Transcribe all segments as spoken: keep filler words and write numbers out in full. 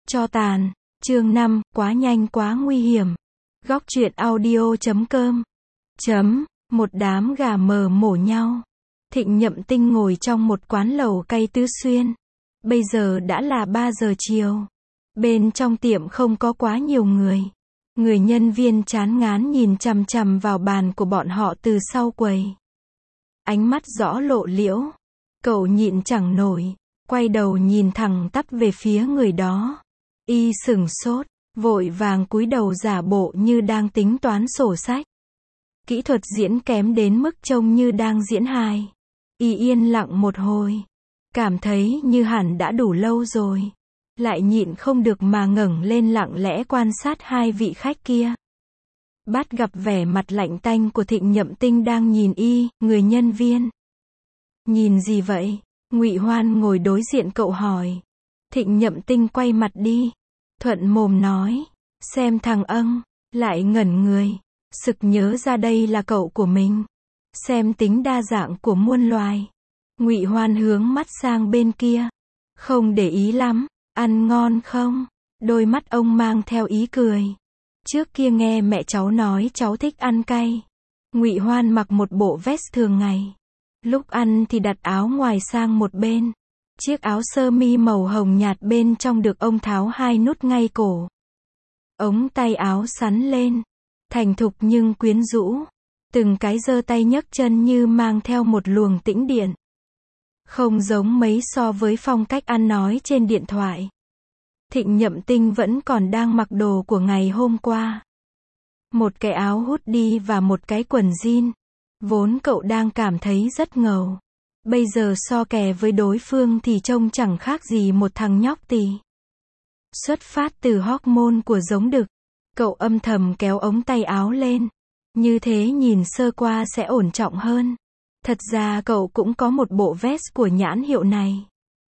Cho tàn, chương năm, quá nhanh quá nguy hiểm. Góc truyện audio chấm com. Chấm, một đám gà mờ mổ nhau. Thịnh Nhậm Tinh ngồi trong một quán lẩu cay Tứ Xuyên. Bây giờ đã là ba giờ chiều. Bên trong tiệm không có quá nhiều người. Người nhân viên chán ngán nhìn chằm chằm vào bàn của bọn họ từ sau quầy. Ánh mắt rõ lộ liễu. Cậu nhịn chẳng nổi. Quay đầu nhìn thẳng tắp về phía người đó. Y sửng sốt, vội vàng cúi đầu giả bộ như đang tính toán sổ sách. Kỹ thuật diễn kém đến mức trông như đang diễn hài. Y yên lặng một hồi. Cảm thấy như hẳn đã đủ lâu rồi. Lại nhịn không được mà ngẩng lên lặng lẽ quan sát hai vị khách kia. Bắt gặp vẻ mặt lạnh tanh của Thịnh Nhậm Tinh đang nhìn y, người nhân viên. Nhìn gì vậy? Ngụy Hoan ngồi đối diện cậu hỏi. Thịnh Nhậm Tinh quay mặt đi. Thuận mồm nói. Xem thằng âng. Lại ngẩn người. Sực nhớ ra đây là cậu của mình. Xem tính đa dạng của muôn loài. Ngụy Hoan hướng mắt sang bên kia. Không để ý lắm. Ăn ngon không? Đôi mắt ông mang theo ý cười. Trước kia nghe mẹ cháu nói cháu thích ăn cay. Ngụy Hoan mặc một bộ vest thường ngày. Lúc ăn thì đặt áo ngoài sang một bên. Chiếc áo sơ mi màu hồng nhạt bên trong được ông tháo hai nút ngay cổ. Ống tay áo sắn lên. Thành thục nhưng quyến rũ. Từng cái giơ tay nhấc chân như mang theo một luồng tĩnh điện. Không giống mấy so với phong cách ăn nói trên điện thoại. Thịnh Nhậm Tinh vẫn còn đang mặc đồ của ngày hôm qua. Một cái áo hoodie và một cái quần jean. Vốn cậu đang cảm thấy rất ngầu. Bây giờ so kè với đối phương thì trông chẳng khác gì một thằng nhóc tỳ. Xuất phát từ hormone của giống đực. Cậu âm thầm kéo ống tay áo lên. Như thế nhìn sơ qua sẽ ổn trọng hơn. Thật ra cậu cũng có một bộ vest của nhãn hiệu này.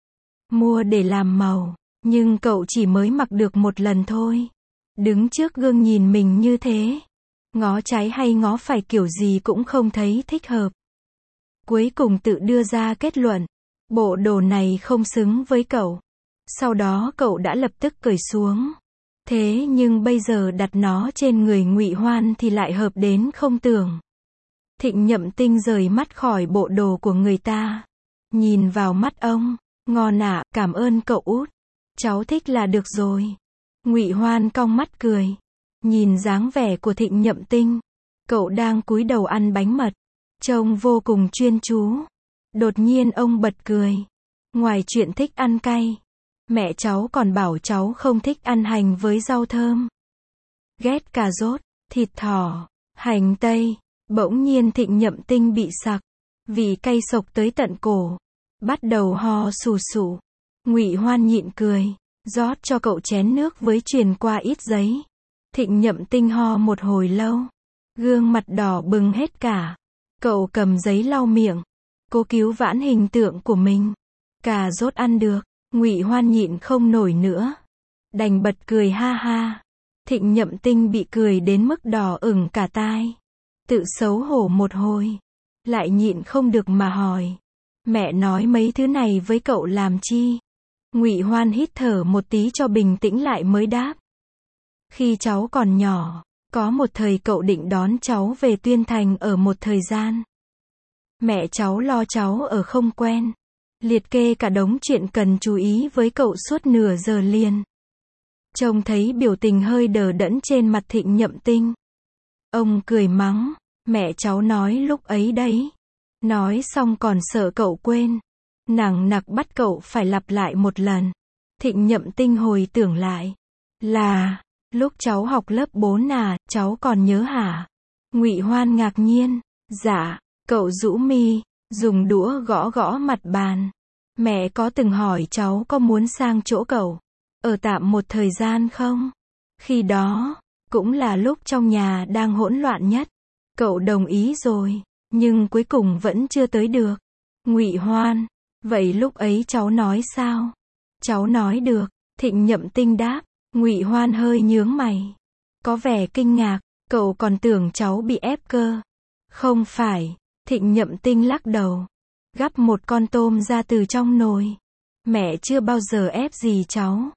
Mua để làm màu. Nhưng cậu chỉ mới mặc được một lần thôi. Đứng trước gương nhìn mình như thế. Ngó trái hay ngó phải kiểu gì cũng không thấy thích hợp. Cuối cùng tự đưa ra kết luận. Bộ đồ này không xứng với cậu. Sau đó cậu đã lập tức cởi xuống. Thế nhưng bây giờ đặt nó trên người Ngụy Hoan thì lại hợp đến không tưởng. Thịnh Nhậm Tinh rời mắt khỏi bộ đồ của người ta. Nhìn vào mắt ông. Ngon ạ, cảm ơn cậu út. Cháu thích là được rồi. Ngụy Hoan cong mắt cười. Nhìn dáng vẻ của Thịnh Nhậm Tinh. Cậu đang cúi đầu ăn bánh mật. Trông vô cùng chuyên chú. Đột nhiên ông bật cười. Ngoài chuyện thích ăn cay. Mẹ cháu còn bảo cháu không thích ăn hành với rau thơm. Ghét cà rốt, thịt thỏ, hành tây. Bỗng nhiên Thịnh Nhậm Tinh bị sặc. Vị cay sộc tới tận cổ. Bắt đầu ho sù sụ. Ngụy Hoan nhịn cười. Rót cho cậu chén nước với truyền qua ít giấy. Thịnh Nhậm Tinh ho một hồi lâu. Gương mặt đỏ bừng hết cả. Cậu cầm giấy lau miệng. Cố cứu vãn hình tượng của mình. Cà rốt ăn được. Ngụy Hoan nhịn không nổi nữa. Đành bật cười ha ha. Thịnh Nhậm Tinh bị cười đến mức đỏ ửng cả tai. Tự xấu hổ một hồi. Lại nhịn không được mà hỏi. Mẹ nói mấy thứ này với cậu làm chi? Ngụy Hoan hít thở một tí cho bình tĩnh lại mới đáp. Khi cháu còn nhỏ, có một thời cậu định đón cháu về Tuyên Thành ở một thời gian. Mẹ cháu lo cháu ở không quen. Liệt kê cả đống chuyện cần chú ý với cậu suốt nửa giờ liền. Trông thấy biểu tình hơi đờ đẫn trên mặt Thịnh Nhậm Tinh. Ông cười mắng. Mẹ cháu nói lúc ấy đấy. Nói xong còn sợ cậu quên. Nằng nặc bắt cậu phải lặp lại một lần. Thịnh Nhậm Tinh hồi tưởng lại. Là, lúc cháu học lớp bốn à, cháu còn nhớ hả? Ngụy Hoan ngạc nhiên. Dạ, cậu rũ mi, dùng đũa gõ gõ mặt bàn. Mẹ có từng hỏi cháu có muốn sang chỗ cậu, ở tạm một thời gian không? Khi đó, cũng là lúc trong nhà đang hỗn loạn nhất. Cậu đồng ý rồi, nhưng cuối cùng vẫn chưa tới được. Ngụy Hoan. Vậy lúc ấy cháu nói sao? Cháu nói được. Thịnh Nhậm Tinh đáp. Ngụy Hoan hơi nhướng mày. Có vẻ kinh ngạc. Cậu còn tưởng cháu bị ép cơ. Không phải. Thịnh Nhậm Tinh lắc đầu. Gắp một con tôm ra từ trong nồi. Mẹ chưa bao giờ ép gì cháu.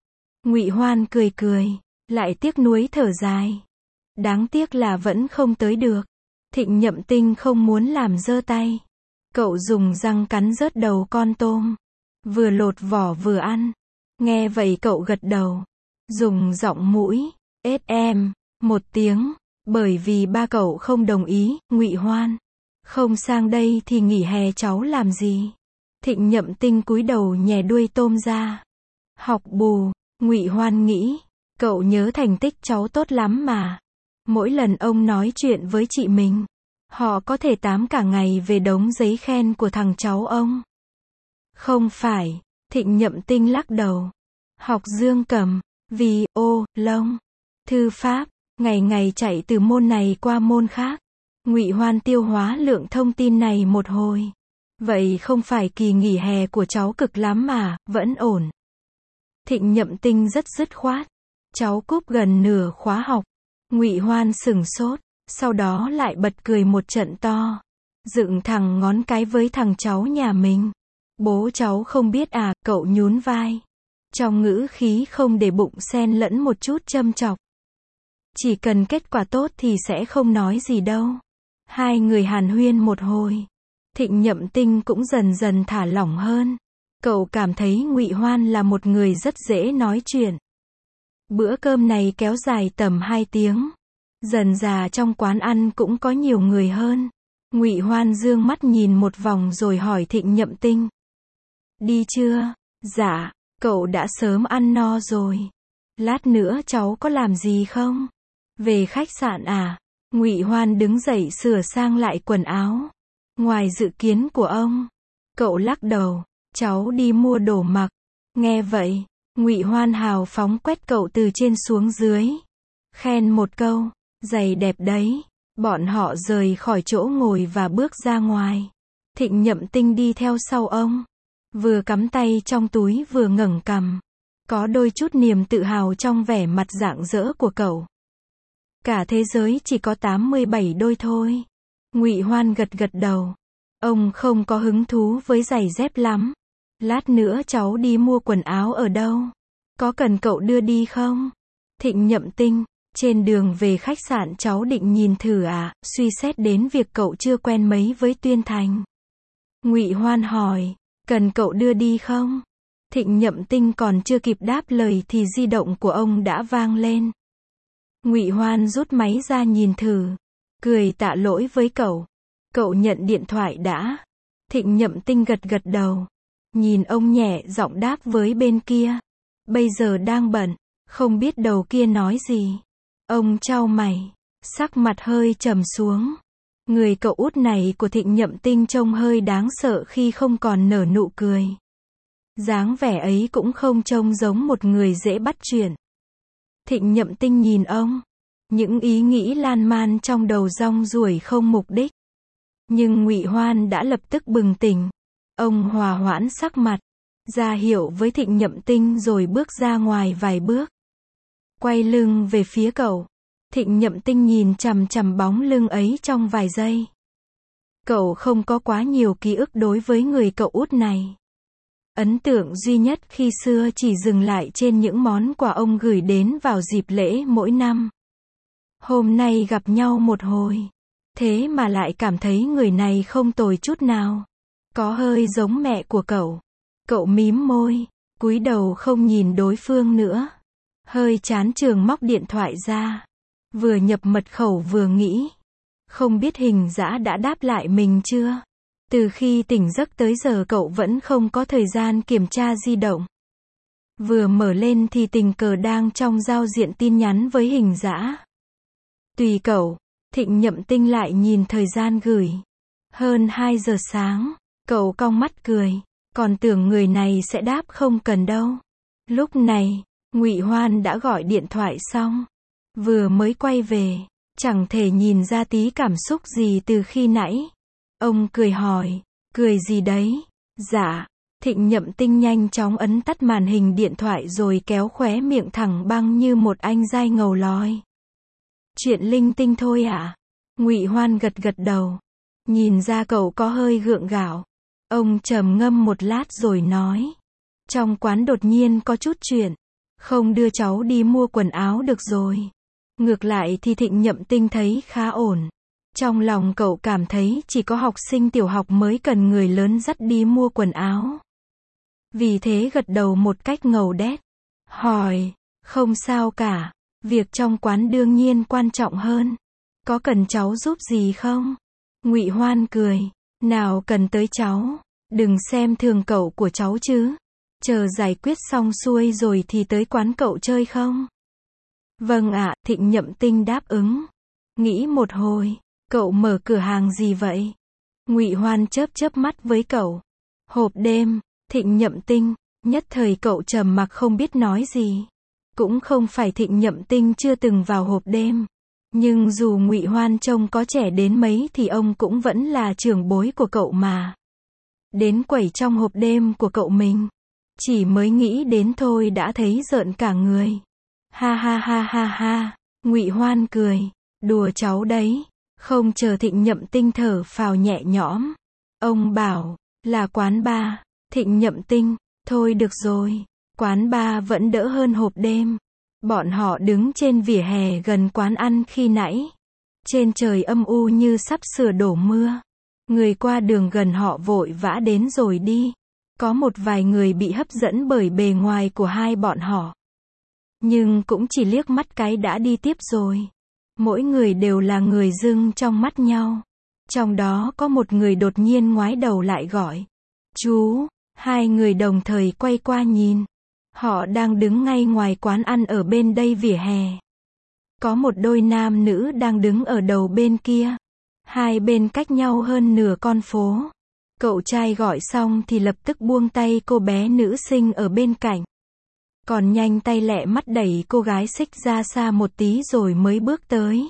Ngụy Hoan cười cười, lại tiếc nuối thở dài. Đáng tiếc là vẫn không tới được. Thịnh Nhậm Tinh không muốn làm dơ tay. Cậu dùng răng cắn rớt đầu con tôm. Vừa lột vỏ vừa ăn. Nghe vậy cậu gật đầu. Dùng giọng mũi, ết em, một tiếng. Bởi vì ba cậu không đồng ý, Ngụy Hoan. Không sang đây thì nghỉ hè cháu làm gì? Thịnh Nhậm Tinh cúi đầu nhè đuôi tôm ra. Học bù, Ngụy Hoan nghĩ. Cậu nhớ thành tích cháu tốt lắm mà. Mỗi lần ông nói chuyện với chị mình, họ có thể tám cả ngày về đống giấy khen của thằng cháu ông. Không phải, Thịnh Nhậm Tinh lắc đầu. Học dương cầm, vi, ô, lông, thư pháp, ngày ngày chạy từ môn này qua môn khác. Ngụy Hoan tiêu hóa lượng thông tin này một hồi. Vậy không phải kỳ nghỉ hè của cháu cực lắm mà, vẫn ổn. Thịnh Nhậm Tinh rất dứt khoát. Cháu cúp gần nửa khóa học. Ngụy Hoan sửng sốt, sau đó lại bật cười một trận to. Dựng thẳng ngón cái với thằng cháu nhà mình. Bố cháu không biết à, cậu nhún vai. Trong ngữ khí không để bụng xen lẫn một chút châm chọc. Chỉ cần kết quả tốt thì sẽ không nói gì đâu. Hai người hàn huyên một hồi. Thịnh Nhậm Tinh cũng dần dần thả lỏng hơn. Cậu cảm thấy Ngụy Hoan là một người rất dễ nói chuyện. Bữa cơm này kéo dài tầm hai tiếng. Dần dà trong quán ăn cũng có nhiều người hơn. Ngụy Hoan dương mắt nhìn một vòng rồi hỏi Thịnh Nhậm Tinh. Đi chưa? Dạ, cậu đã sớm ăn no rồi. Lát nữa cháu có làm gì không? Về khách sạn à? Ngụy Hoan đứng dậy sửa sang lại quần áo. Ngoài dự kiến của ông. Cậu lắc đầu. Cháu đi mua đồ mặc. Nghe vậy, Ngụy Hoan hào phóng quét cậu từ trên xuống dưới. Khen một câu. Giày đẹp đấy. Bọn họ rời khỏi chỗ ngồi và bước ra ngoài. Thịnh Nhậm Tinh đi theo sau ông. Vừa cắm tay trong túi vừa ngẩng cằm. Có đôi chút niềm tự hào trong vẻ mặt rạng rỡ của cậu. Cả thế giới chỉ có tám mươi bảy đôi thôi. Ngụy Hoan gật gật đầu. Ông không có hứng thú với giày dép lắm. Lát nữa cháu đi mua quần áo ở đâu? Có cần cậu đưa đi không? Thịnh Nhậm Tinh, trên đường về khách sạn cháu định nhìn thử à, suy xét đến việc cậu chưa quen mấy với Tuyên Thành. Ngụy Hoan hỏi, cần cậu đưa đi không? Thịnh Nhậm Tinh còn chưa kịp đáp lời thì di động của ông đã vang lên. Ngụy Hoan rút máy ra nhìn thử, cười tạ lỗi với cậu. Cậu nhận điện thoại đã. Thịnh Nhậm Tinh gật gật đầu. Nhìn ông nhẹ giọng đáp với bên kia. Bây giờ đang bận, không biết đầu kia nói gì. Ông chau mày, sắc mặt hơi trầm xuống. Người cậu út này của Thịnh Nhậm Tinh trông hơi đáng sợ khi không còn nở nụ cười. Dáng vẻ ấy cũng không trông giống một người dễ bắt chuyện. Thịnh Nhậm Tinh nhìn ông. Những ý nghĩ lan man trong đầu rong ruổi không mục đích. Nhưng Ngụy Hoan đã lập tức bừng tỉnh. Ông hòa hoãn sắc mặt, ra hiệu với Thịnh Nhậm Tinh rồi bước ra ngoài vài bước. Quay lưng về phía cậu. Thịnh Nhậm Tinh nhìn chằm chằm bóng lưng ấy trong vài giây. Cậu không có quá nhiều ký ức đối với người cậu út này. Ấn tượng duy nhất khi xưa chỉ dừng lại trên những món quà ông gửi đến vào dịp lễ mỗi năm. Hôm nay gặp nhau một hồi. Thế mà lại cảm thấy người này không tồi chút nào. Có hơi giống mẹ của cậu. Cậu mím môi, cúi đầu không nhìn đối phương nữa. Hơi chán chường móc điện thoại ra. Vừa nhập mật khẩu vừa nghĩ. Không biết Hình Dã đã đáp lại mình chưa? Từ khi tỉnh giấc tới giờ cậu vẫn không có thời gian kiểm tra di động. Vừa mở lên thì tình cờ đang trong giao diện tin nhắn với Hình Dã. Tùy cậu. Thịnh Nhậm Tinh lại nhìn thời gian gửi. Hơn hai giờ sáng. Cậu cong mắt cười. Còn tưởng người này sẽ đáp không cần đâu. Lúc này, Ngụy Hoan đã gọi điện thoại xong. Vừa mới quay về. Chẳng thể nhìn ra tí cảm xúc gì từ khi nãy. Ông cười hỏi. Cười gì đấy? Dạ. Thịnh Nhậm Tinh nhanh chóng ấn tắt màn hình điện thoại rồi kéo khóe miệng thẳng băng như một anh giai ngầu lòi. Chuyện linh tinh thôi ạ. Ngụy Hoan gật gật đầu. Nhìn ra cậu có hơi gượng gạo. Ông trầm ngâm một lát rồi nói. Trong quán đột nhiên có chút chuyện. Không đưa cháu đi mua quần áo được rồi. Ngược lại thì Thịnh Nhậm Tinh thấy khá ổn. Trong lòng cậu cảm thấy chỉ có học sinh tiểu học mới cần người lớn dắt đi mua quần áo. Vì thế gật đầu một cách ngầu đét. Hỏi, không sao cả. Việc trong quán đương nhiên quan trọng hơn. Có cần cháu giúp gì không? Ngụy Hoan cười. Nào cần tới cháu. Đừng xem thường cậu của cháu chứ. Chờ giải quyết xong xuôi rồi thì tới quán cậu chơi không? Vâng ạ, Thịnh Nhậm Tinh đáp ứng. Nghĩ một hồi, cậu mở cửa hàng gì vậy? Ngụy Hoan chớp chớp mắt với cậu. Hộp đêm. Thịnh Nhậm Tinh, nhất thời cậu trầm mặc không biết nói gì. Cũng không phải Thịnh Nhậm Tinh chưa từng vào hộp đêm, nhưng dù Ngụy Hoan trông có trẻ đến mấy thì ông cũng vẫn là trưởng bối của cậu mà. Đến quẩy trong hộp đêm của cậu mình, chỉ mới nghĩ đến thôi đã thấy rợn cả người. Ha ha ha ha ha, Ngụy Hoan cười, đùa cháu đấy. Không chờ Thịnh Nhậm Tinh thở phào nhẹ nhõm, ông bảo, là quán bar. Thịnh Nhậm Tinh, thôi được rồi, quán bar vẫn đỡ hơn hộp đêm. Bọn họ đứng trên vỉa hè gần quán ăn khi nãy. Trên trời âm u như sắp sửa đổ mưa. Người qua đường gần họ vội vã đến rồi đi. Có một vài người bị hấp dẫn bởi bề ngoài của hai bọn họ. Nhưng cũng chỉ liếc mắt cái đã đi tiếp rồi. Mỗi người đều là người dưng trong mắt nhau. Trong đó có một người đột nhiên ngoái đầu lại gọi. Chú, hai người đồng thời quay qua nhìn. Họ đang đứng ngay ngoài quán ăn ở bên đây vỉa hè. Có một đôi nam nữ đang đứng ở đầu bên kia. Hai bên cách nhau hơn nửa con phố. Cậu trai gọi xong thì lập tức buông tay cô bé nữ sinh ở bên cạnh. Còn nhanh tay lẹ mắt đẩy cô gái xích ra xa một tí rồi mới bước tới.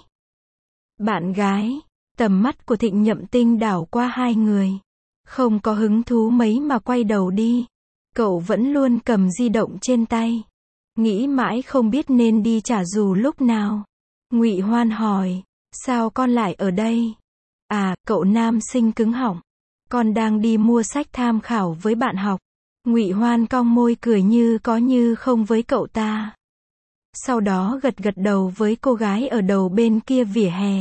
Bạn gái, tầm mắt của Thịnh Nhậm Tinh đảo qua hai người. Không có hứng thú mấy mà quay đầu đi. Cậu vẫn luôn cầm di động trên tay. Nghĩ mãi không biết nên đi trả dù lúc nào. Ngụy Hoan hỏi, sao con lại ở đây? À, cậu nam sinh cứng họng. Con đang đi mua sách tham khảo với bạn học. Ngụy Hoan cong môi cười như có như không với cậu ta. Sau đó gật gật đầu với cô gái ở đầu bên kia vỉa hè.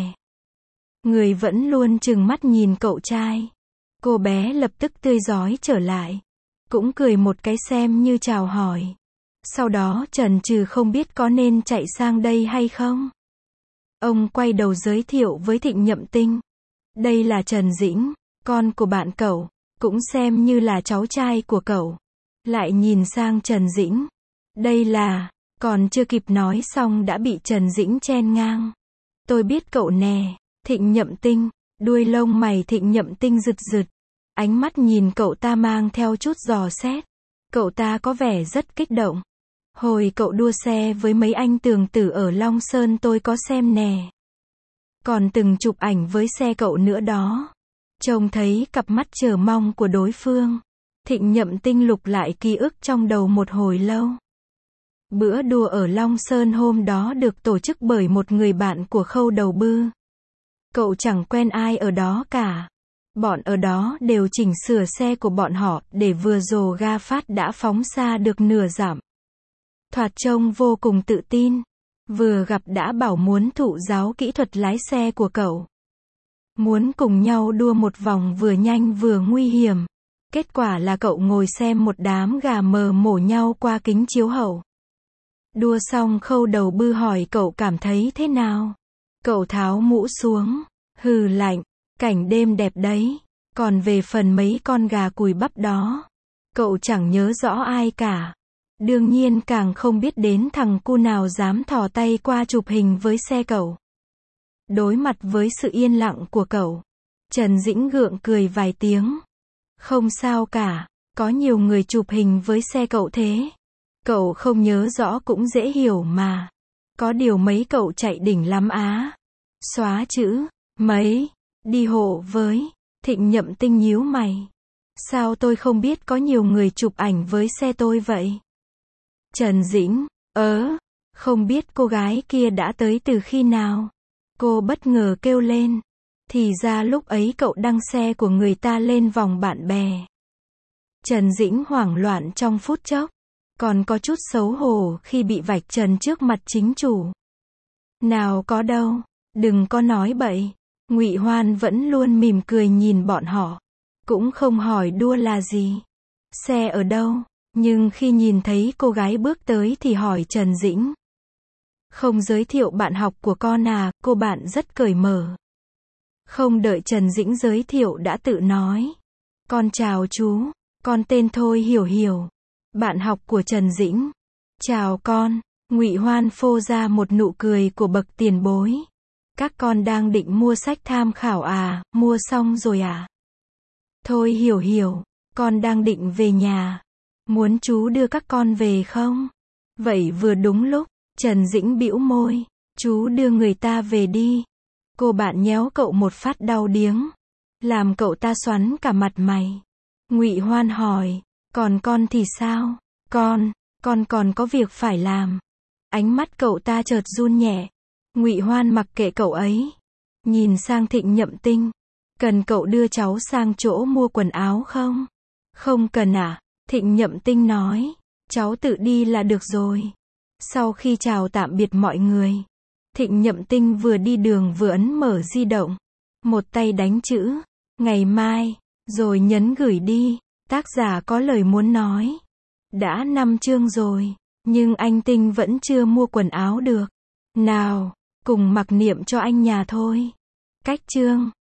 Người vẫn luôn trừng mắt nhìn cậu trai. Cô bé lập tức tươi rói trở lại. Cũng cười một cái xem như chào hỏi. Sau đó chần chừ không biết có nên chạy sang đây hay không. Ông quay đầu giới thiệu với Thịnh Nhậm Tinh. Đây là Trần Dĩnh, con của bạn cậu, cũng xem như là cháu trai của cậu. Lại nhìn sang Trần Dĩnh. Đây là, còn chưa kịp nói xong đã bị Trần Dĩnh chen ngang. Tôi biết cậu nè, Thịnh Nhậm Tinh. Đuôi lông mày Thịnh Nhậm Tinh rực rực. Ánh mắt nhìn cậu ta mang theo chút dò xét. Cậu ta có vẻ rất kích động. Hồi cậu đua xe với mấy anh tường tử ở Long Sơn tôi có xem nè. Còn từng chụp ảnh với xe cậu nữa đó. Trông thấy cặp mắt chờ mong của đối phương. Thịnh Nhậm Tinh lục lại ký ức trong đầu một hồi lâu. Bữa đua ở Long Sơn hôm đó được tổ chức bởi một người bạn của Khâu Đầu Bư. Cậu chẳng quen ai ở đó cả. Bọn ở đó đều chỉnh sửa xe của bọn họ để vừa dồ ga phát đã phóng xa được nửa dặm. Thoạt trông vô cùng tự tin. Vừa gặp đã bảo muốn thụ giáo kỹ thuật lái xe của cậu. Muốn cùng nhau đua một vòng vừa nhanh vừa nguy hiểm. Kết quả là cậu ngồi xem một đám gà mờ mổ nhau qua kính chiếu hậu. Đua xong Khâu Đầu Bư hỏi cậu cảm thấy thế nào. Cậu tháo mũ xuống. Hừ lạnh. Cảnh đêm đẹp đấy. Còn về phần mấy con gà cùi bắp đó, cậu chẳng nhớ rõ ai cả. Đương nhiên càng không biết đến thằng cu nào dám thò tay qua chụp hình với xe cậu. Đối mặt với sự yên lặng của cậu, Trần Dĩnh gượng cười vài tiếng. Không sao cả, có nhiều người chụp hình với xe cậu thế. Cậu không nhớ rõ cũng dễ hiểu mà. Có điều mấy cậu chạy đỉnh lắm á. Xóa chữ, mấy, đi hộ với. Thịnh Nhậm Tinh nhíu mày. Sao tôi không biết có nhiều người chụp ảnh với xe tôi vậy? Trần Dĩnh, ớ, không biết cô gái kia đã tới từ khi nào. Cô bất ngờ kêu lên. Thì ra lúc ấy cậu đăng xe của người ta lên vòng bạn bè. Trần Dĩnh hoảng loạn trong phút chốc. còn có chút xấu hổ khi bị vạch trần trước mặt chính chủ. Nào có đâu, đừng có nói bậy. Ngụy Hoan vẫn luôn mỉm cười nhìn bọn họ, cũng không hỏi đua là gì, xe ở đâu, nhưng khi nhìn thấy cô gái bước tới thì hỏi Trần Dĩnh. Không giới thiệu bạn học của con à, cô bạn rất cởi mở. Không đợi Trần Dĩnh giới thiệu đã tự nói. Con chào chú, con tên Thôi Hiểu Hiểu, bạn học của Trần Dĩnh. Chào con, Ngụy Hoan phô ra một nụ cười của bậc tiền bối. Các con đang định mua sách tham khảo à, mua xong rồi à? Thôi Hiểu Hiểu, con đang định về nhà. Muốn chú đưa các con về không? Vậy vừa đúng lúc, Trần Dĩnh bĩu môi. Chú đưa người ta về đi. Cô bạn nhéo cậu một phát đau điếng, làm cậu ta xoắn cả mặt mày. Ngụy Hoan hỏi, còn con thì sao? Con, con còn có việc phải làm. Ánh mắt cậu ta chợt run nhẹ. Ngụy Hoan mặc kệ cậu ấy, nhìn sang Thịnh Nhậm Tinh. Cần cậu đưa cháu sang chỗ mua quần áo không? Không cần à? Thịnh Nhậm Tinh nói, cháu tự đi là được rồi. Sau khi chào tạm biệt mọi người, Thịnh Nhậm Tinh vừa đi đường vừa ấn mở di động. Một tay đánh chữ, ngày mai, rồi nhấn gửi đi. Tác giả có lời muốn nói. Đã năm chương rồi, nhưng anh Tinh vẫn chưa mua quần áo được. Nào, cùng mặc niệm cho anh nhà thôi. Cách chương